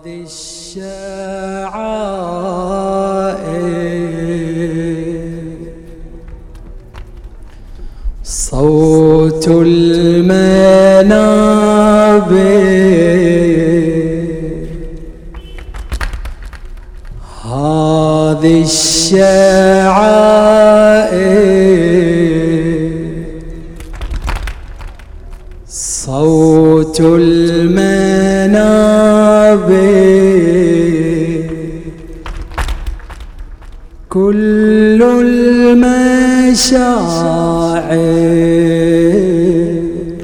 هذه الشعائر صوت المنابر، هذه الشعائر صوت المنابر، كل المشاعر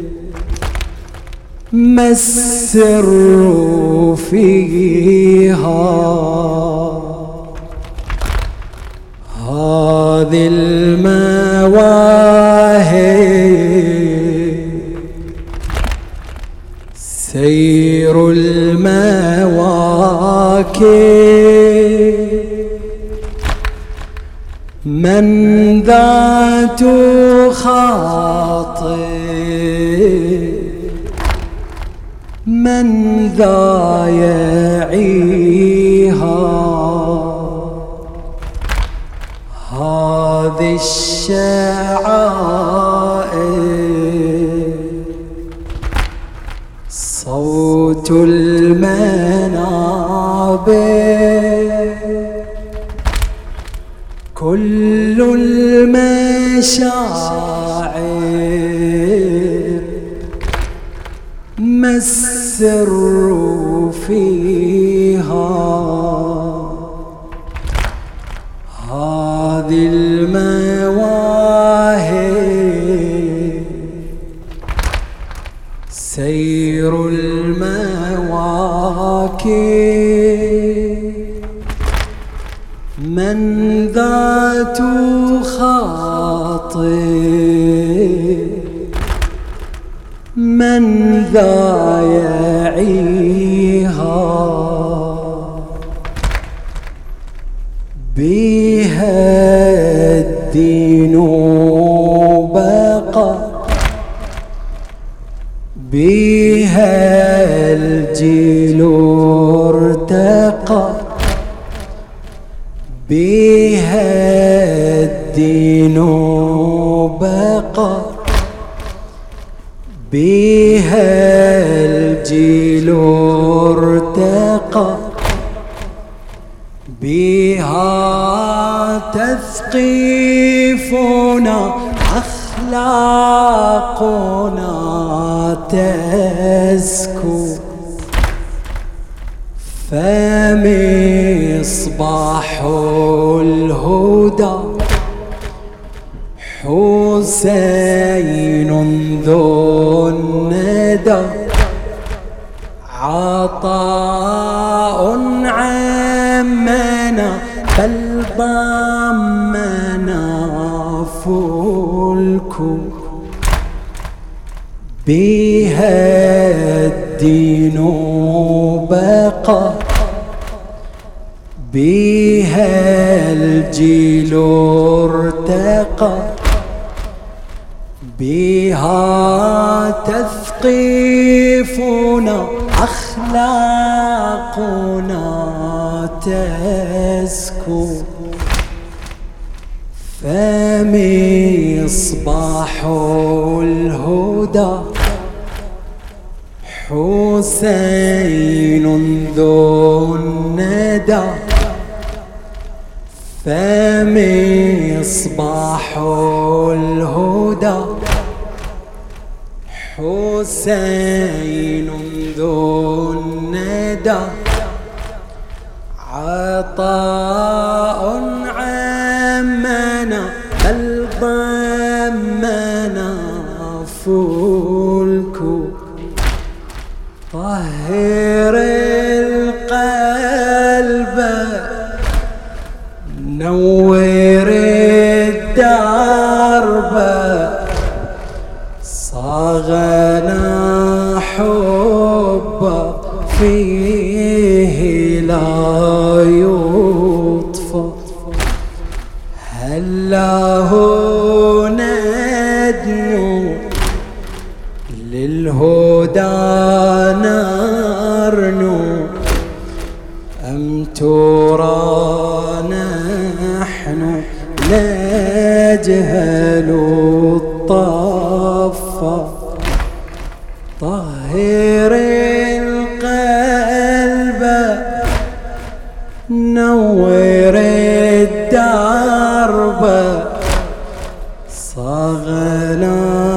ما السر فيها، هذه المواهب سير المواكب، من ذات خاطر من ذا يعيها، هذه الشعائر صوت المنابر، كل المشاعر ما السر فيها، هذه المواهب سير المواكب، من ذات خاطر من ذا يعيها، بها الدين بقى، بها الجيل ارتقى، بها الدين بقى، بها الجيل ارتقى، بها تثقيفنا أخلاقنا تزكو، فمصباح الهدى حسين ذو الندى، عطاء عمنا بل ضمنا فلك، بها الدين بقى، بها الجيل ارتقى، بها تثقيفنا أخلاقنا تزكو، فمصباح الهدى حسين ذو الندى، فمصباح الهدى حسين ذو الندى، عطاء عمنا بل ضمنا فلك، طهر القلب نور الدرب، صاغنا حب فيه لا يطفى، هلاه ندنو للهدى نرنو، نجهل الطف طهر القلب نور الدرب صغنا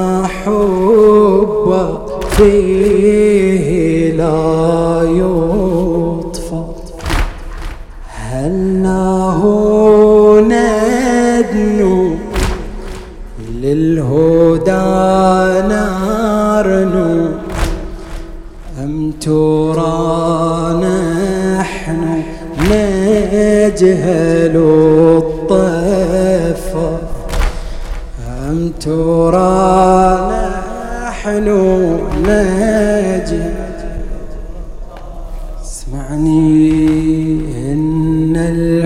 حب فيه لا يطفى هلناه ندنو للهدى نارنو أم ترى نحن نجهل الطف أم ترى نحن نجهل اسمعني إن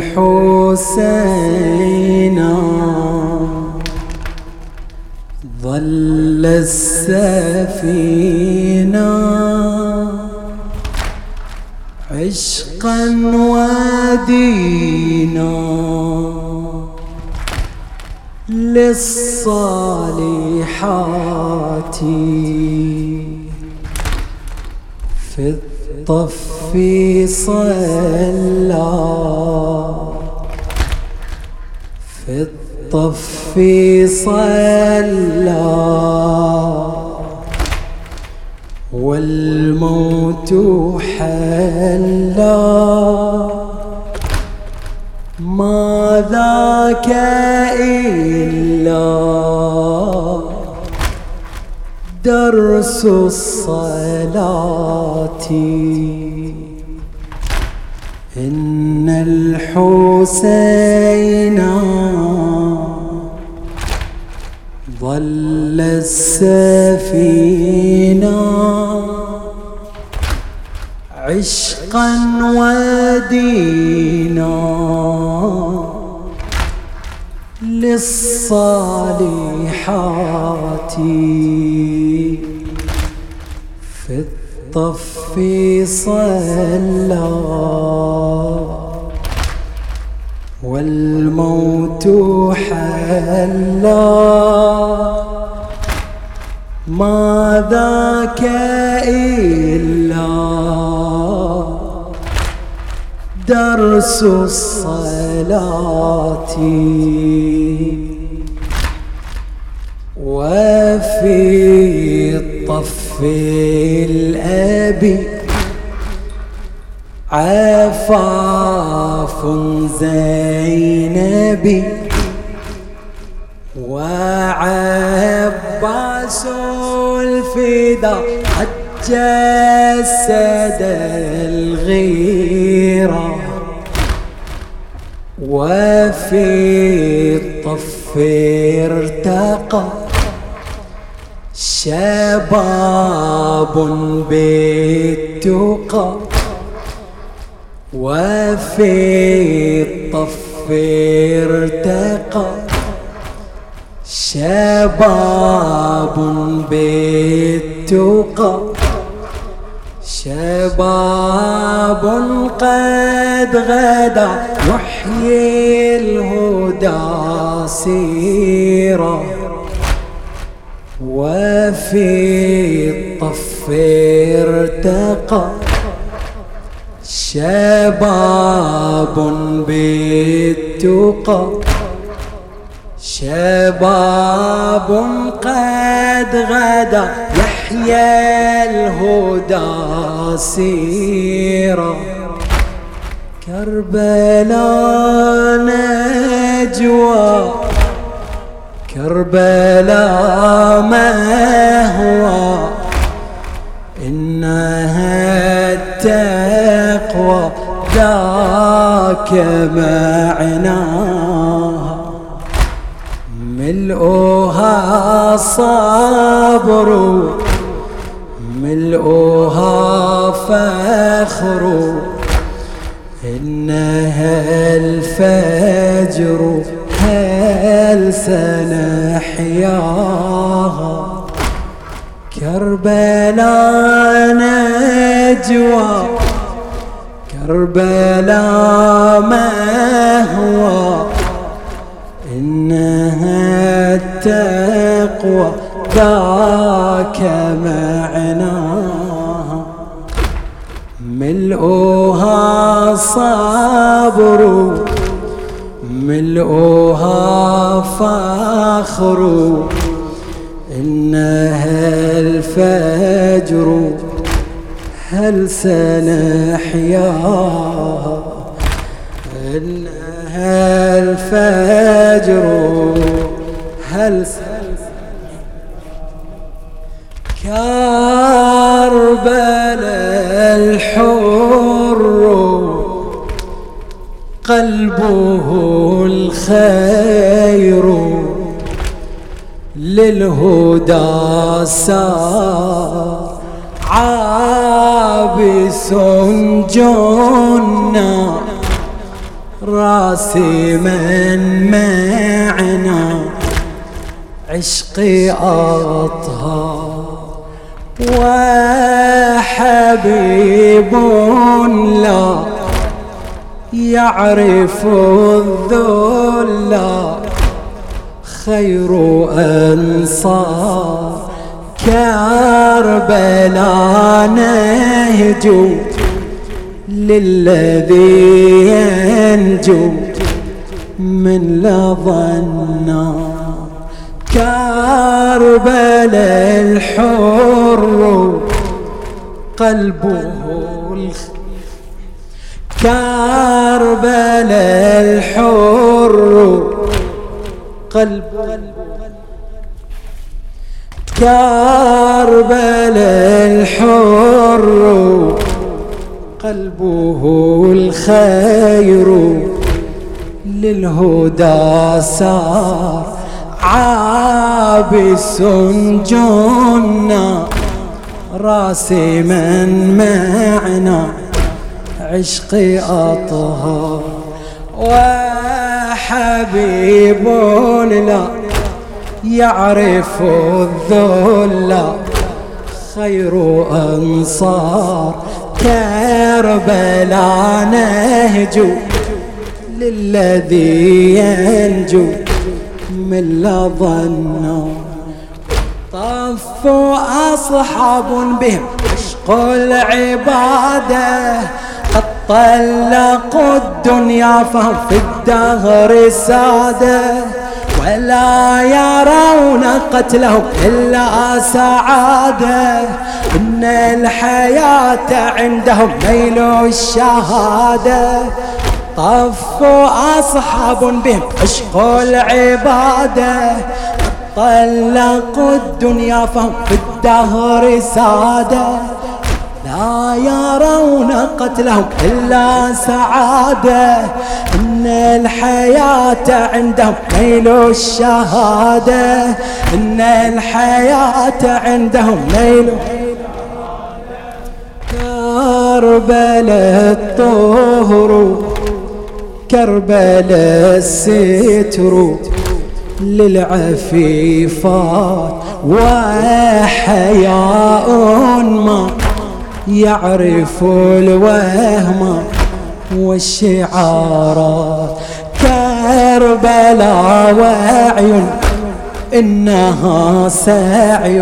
الحسين ظل السفينة عشقا ودينا للصالحات في الطف صلى في الطف صلى والموت حلى ما ذاك إلا درس الصلاة إن الحسين ظل السفينة عشقا ودينا للصالحات في الطف صلى والموت حلى ما ذاك إلا درس الصلاة وفي الطف الأبي عفاف زينبي وعباس الفدا قد جسد الغيرة وفي الطف ارتقى شباب بالتقى وفي الطف ارتقى شباب بالتقى شباب قد غدا يحيي الهدى سيرا وفي الطف ارتقى شباب بالتقى شباب قد غدا يحيى الهدى سيرا كربلاء نجوى كربلاء مهوى إنها التقوى ذاك معناها ملؤها صبر ملؤها فخر إنها الفجر هل سنحياها كربلاء نجوى كربلاء مهوى إنها التقوى ذاك معناها، ملؤها صبر ملؤها فخر، إنها الفجر هل سنحياها، إنها الفجر هل كربلاء الحر قلبه الخير، للهدى سار عابس جنّا، راسما معنا عشقي أطهار، وحبيب لا يعرف الذل، خير أنصار كربلاء نهج للذي ينجو من لظى النار، كربلاء الحر قلبه كربلاء الحر قلبه كربلاء الحر قلبه الخير، للهدى سار عابس جنّا، راسما معنا عشقي أطهار، وحبيب لا يعرف الذل، خير أنصار كربلاء نهج للذي ينجو من لظى النار، طفوا أصحاب بهم عشق العبادة، قد طلقوا الدنيا فهم في الدهر سادة، ولا يرون قتلهم إلا سعادة، إن الحياة عندهم نيل الشهادة، طفوا أصحاب بهم عشق العبادة، طلقوا الدنيا فهم في الدهر سادة، لا يرون قتلهم إلا سعادة، إن الحياة عندهم نيل الشهادة، إن الحياة عندهم نيل كربلاء الطهر كربلاء الستر، للعفيفات وحياء ما يعرف الوهم والشعارات، كربلاء وعي إنها سعي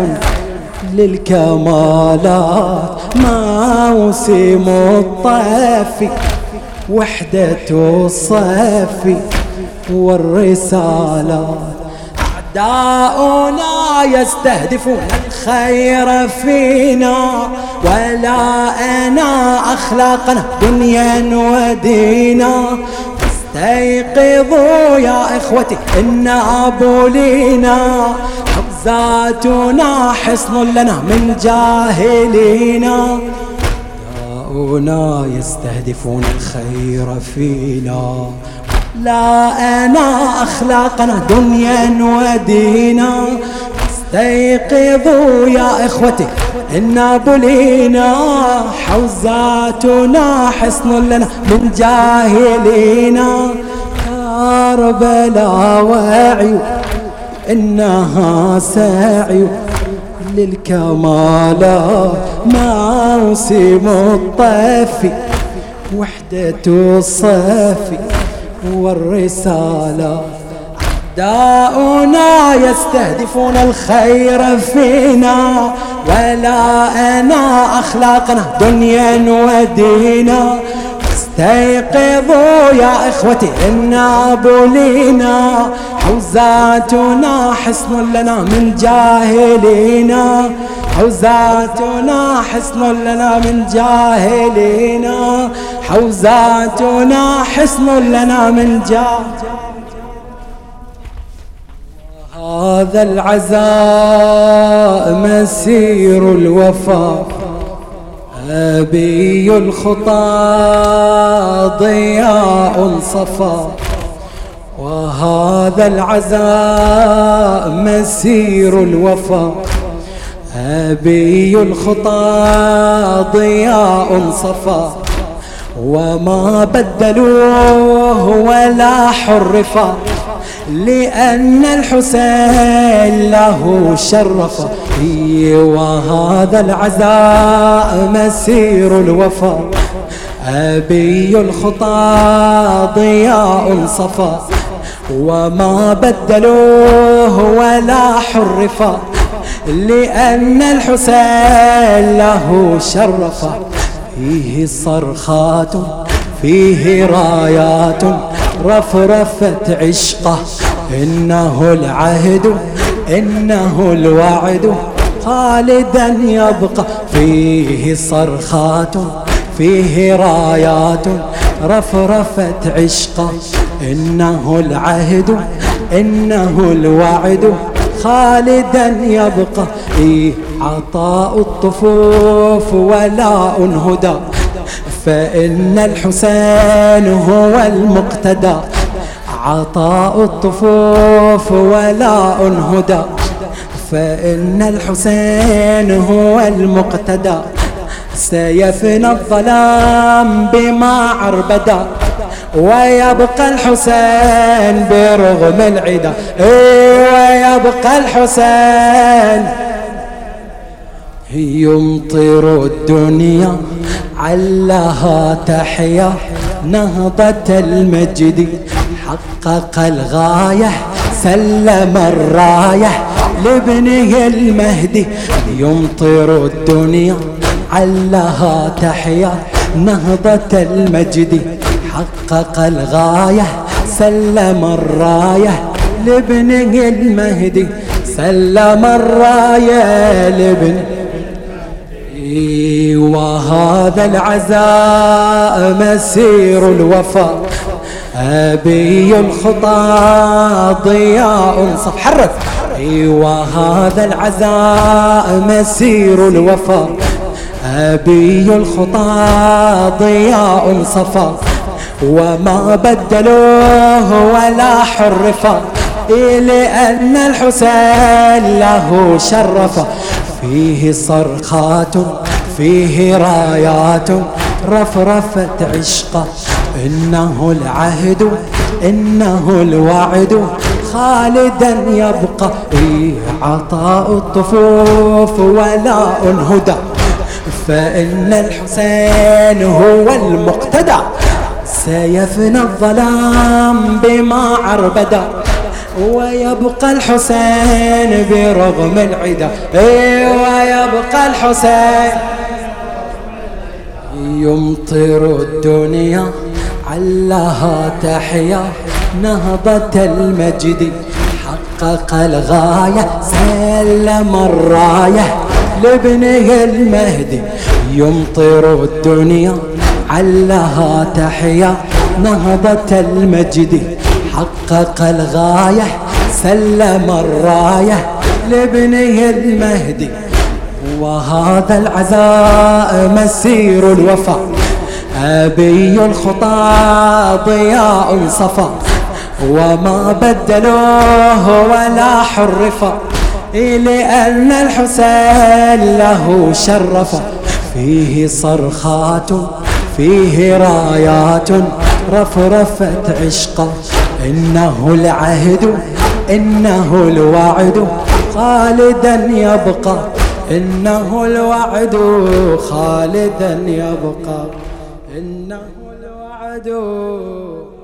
للكمالات، موسم الطفي وحدة الصف والرسالات، أعداؤنا يستهدفون الخير فينا، ولا أنا أخلاقنا دنيا ودينا، استيقظوا يا إخوتي إن أبولينا، حفزاتنا حصن لنا من جاهلينا، أعداؤنا يستهدفون الخير فينا، لا أنا أخلاقنا دنيا ودينا، استيقظوا يا إخوتي إن بلينا، حوزاتنا حصن لنا من جاهلينا، كربلاء وعي إنها سعي للكمالات، موسم الطفي وحدة الصف والرسالة، أعداؤنا يستهدفون الخير فينا، ولا أنا أخلاقنا دنيا ودينا. استيقظوا يا إخوتي إن أبولينا، حوزاتنا حصن لنا من جاهلينا، حوزاتنا حصن لنا من جاهلينا، حوزاتنا حصن لنا من جاهلينا. هذا العزاء مسير الوفاء، أبي الخطى ضياء صفا. وهذا العزاء مسير الوفاء، أبي الخطى ضياء صفا. وما بدلوه ولا حرفا، لأن الحسين له شرفا. وهذا العزاء مسير الوفا، أبي الخطى ضياء صفا. وما بدلوه ولا حرفا، لأن الحسين له شرفا. فيه صرخات فيه رايات رفرفت عشقه، إنه العهد إنه الوعد خالدا يبقى. فيه صرخات فيه رايات رفرفت عشقه، إنه العهد إنه الوعد خالدا يبقى. عطاء الطفوف ولاء هدى، فإن الحسين هو المقتدى. عطاء الطفوف ولاء هدى، فإن الحسين هو المقتدى. سيفنى الظلام بما عربدا، ويبقى الحسين برغم العدا. ويبقى الحسين يمطر الدنيا علها تحيا، نهضة المجد حقق الغاية، سلم الراية لابنه المهدي. يمطر الدنيا علها تحيا، نهضة المجد حقق الغاية، سلم الراية لابنه المهدي. سلم الراية لابنه. وهذا العزاء مسير الوفا، أبي الخطى ضياء صف. حرك. وهذا العزاء مسير الوفا، أبي الخطى ضياء صفا. وما بدلوه ولا حرفا، لأن الحسين له شرفا. فيه صرخات فيه رايات رفرفت عشقه، إنه العهد إنه الوعد خالدا يبقى. عطاء الطفوف ولاء هدى، فإن الحسين هو المقتدى. سيفنى الظلام بما عربدا، ويبقى الحسين برغم العدا. ويبقى الحسين يمطر الدنيا علها تحيا، نهضة المجد حقق الغاية، سلم الراية لابنه المهدي. يمطر الدنيا علها تحيا، نهضة المجد حقق الغاية، سلم الراية لابنه المهدي. وهذا العزاء مسير الوفا، أبي الخطى ضياء صفا. وما بدلوه ولا حرفا، لأن الحسين له شرفا. فيه صرخات فيه رايات رفرفت عشقه، إنه العهد إنه الوعد خالدا يبقى. إنه الوعد خالدا يبقى، إنه الوعد